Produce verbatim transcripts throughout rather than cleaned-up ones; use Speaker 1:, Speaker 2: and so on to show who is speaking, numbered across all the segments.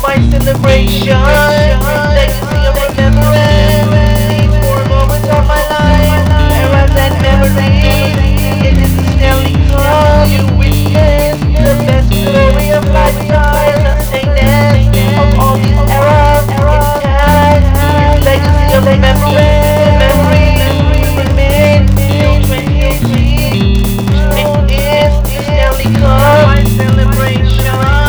Speaker 1: My celebration, legacy of remembrance. These four moments of my life, eras and memories. It is the Stanley Cup. You witness the best glory of lifestyle, sustenance of all these eras. Intact, his legacy of remembrance. Memories remain till twenty eighteen. It is the Stanley Cup. My celebration.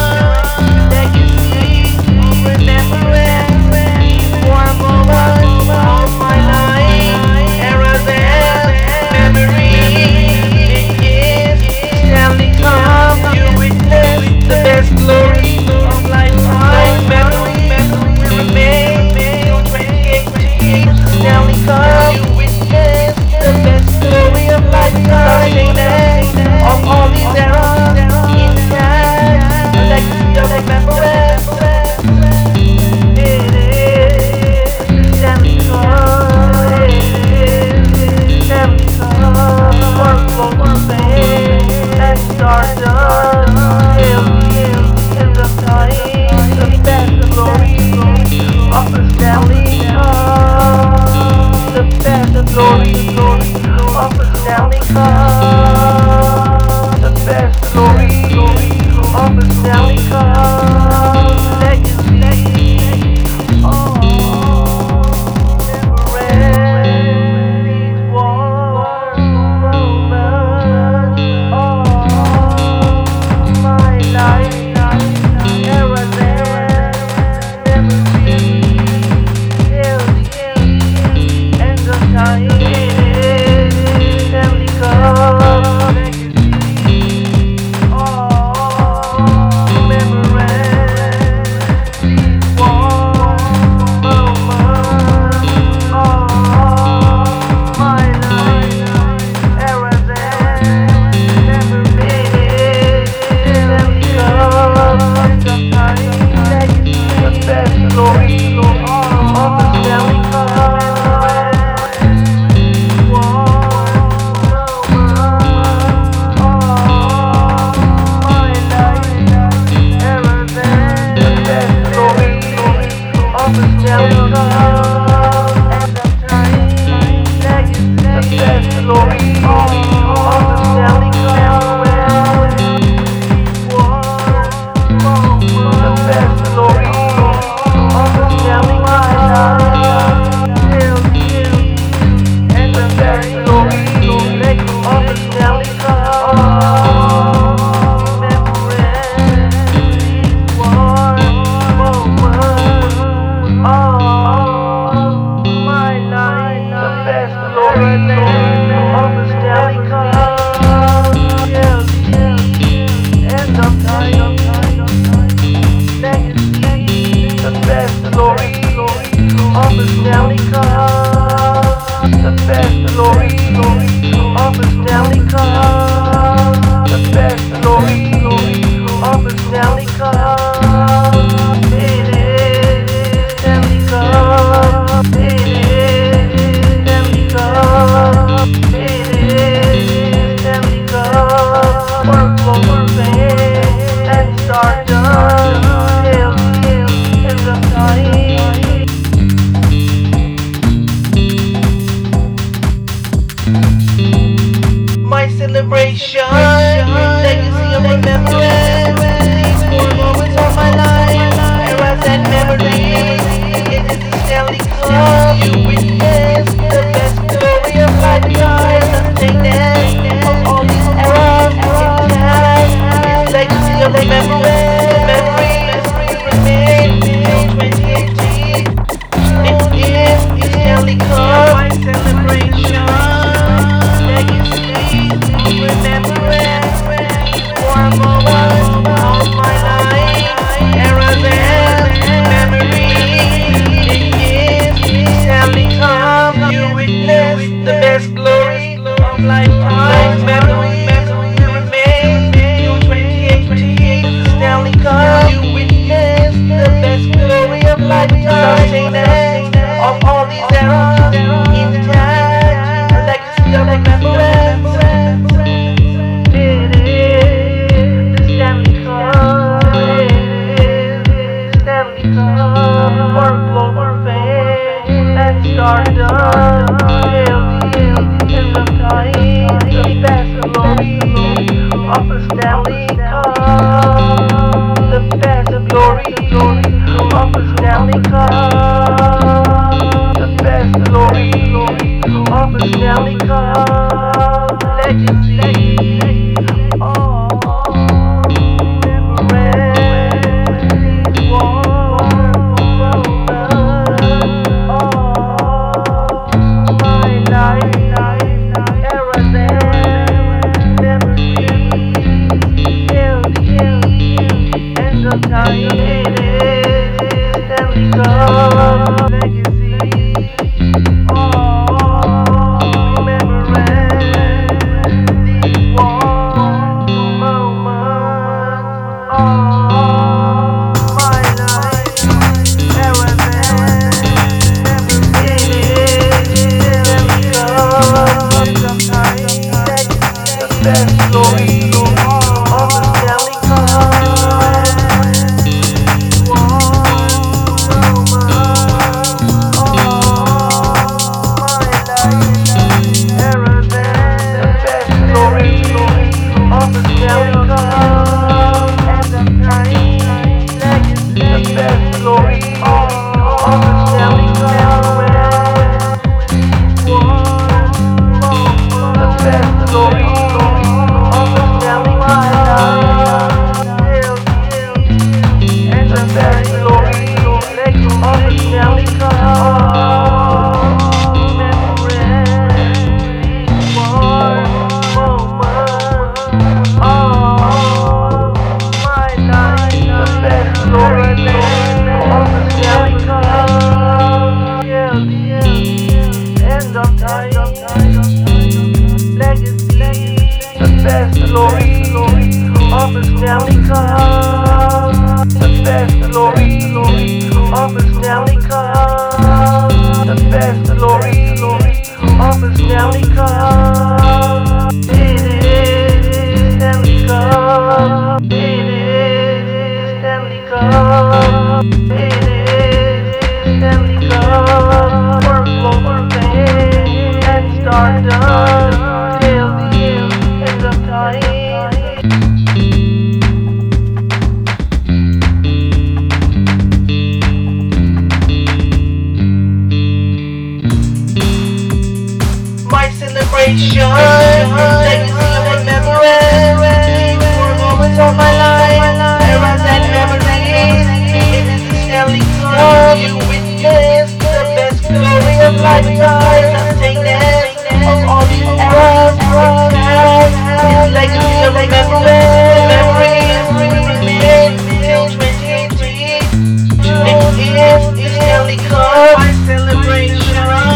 Speaker 1: Celebration, legacy of remembrance. These four moments of my life, eras and memories. It is the Stanley Cup. You witness the best glory of lifestyle, sustenance of all these eras. Intact, his legacy of remembrance. Memories remain till twenty eighteen. It is the Stanley Cup. My celebration. Lifetime memories remain till twenty eighteen. the best glory of a Stanley Cup, the best glory of a Stanley Cup. It is Stanley Cup. It is Stanley Cup. It is Stanley Cup. For global fame and stardom till the end of time. Celebration, legacy of remembrance, for moments of my life, eras and memories. It is the Stanley Cup. You witnessed the best glory of lifetime, sustained of all these eras. It's legacy of remembrance, memories remain till twenty eighteen. It is the Stanley Cup. My celebration.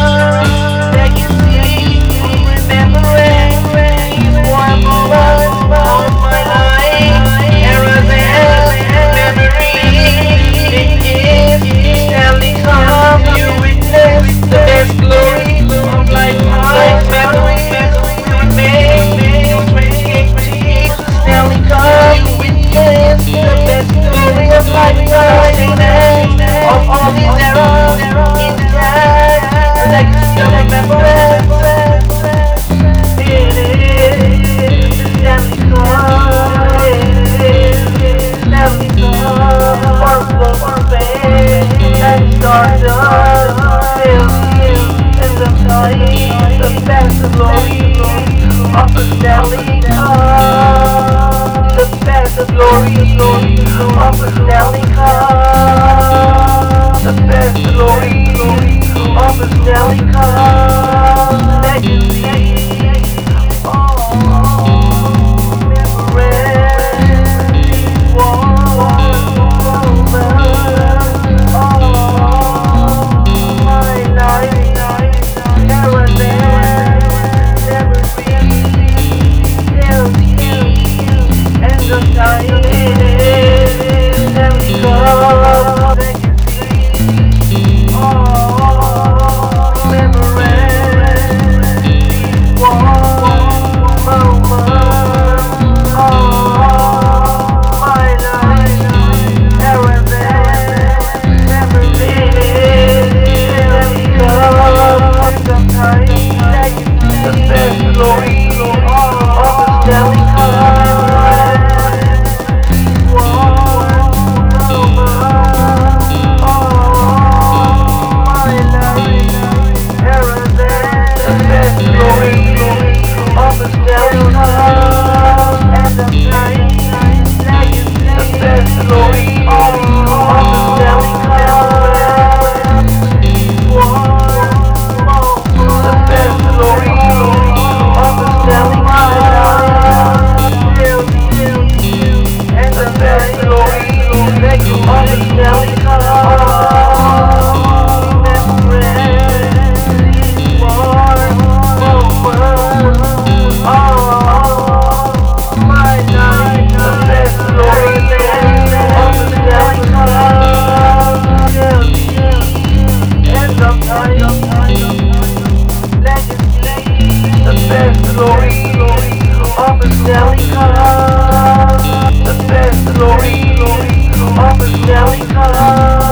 Speaker 1: Of all these eras intact, legacy of remembrance. It is Stanley Cup. It is Stanley Cup. For global fame and stardom till the end of time. The best glory of a Stanley Cup. The best glory of a Stanley Cup. The best glory of a Stanley Cup. Legacy. Oh, memories. Oh, my life. Eras and memories. Till the end of time. It is Stanley Cup. Stanley Cup, the best glory of a Stanley Cup.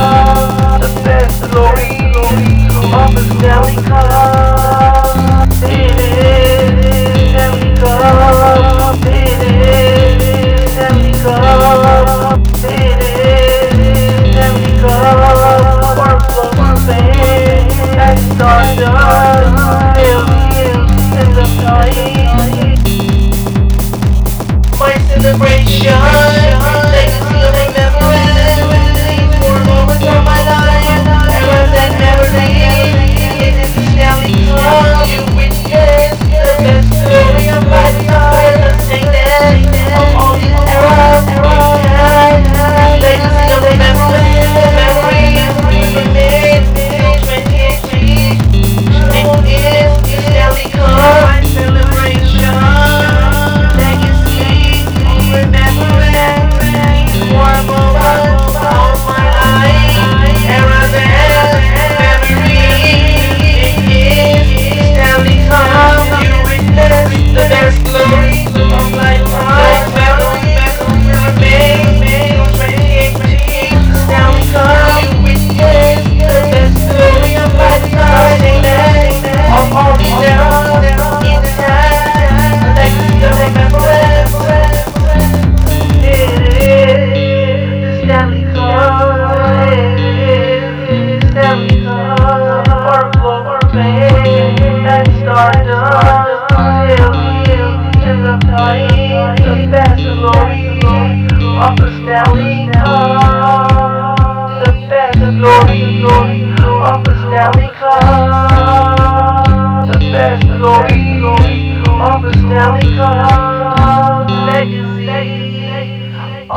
Speaker 1: the best glory of the Stanley Cup, the best glory of the Stanley Cup legacy. Oh,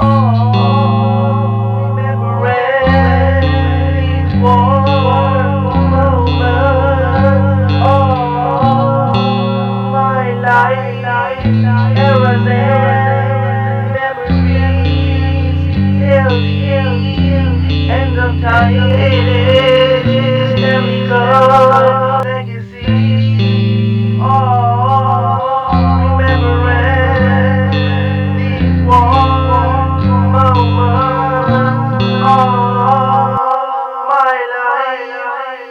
Speaker 1: remembering each one moment of my life, eras and memories till the end of time. It is the Stanley Cup.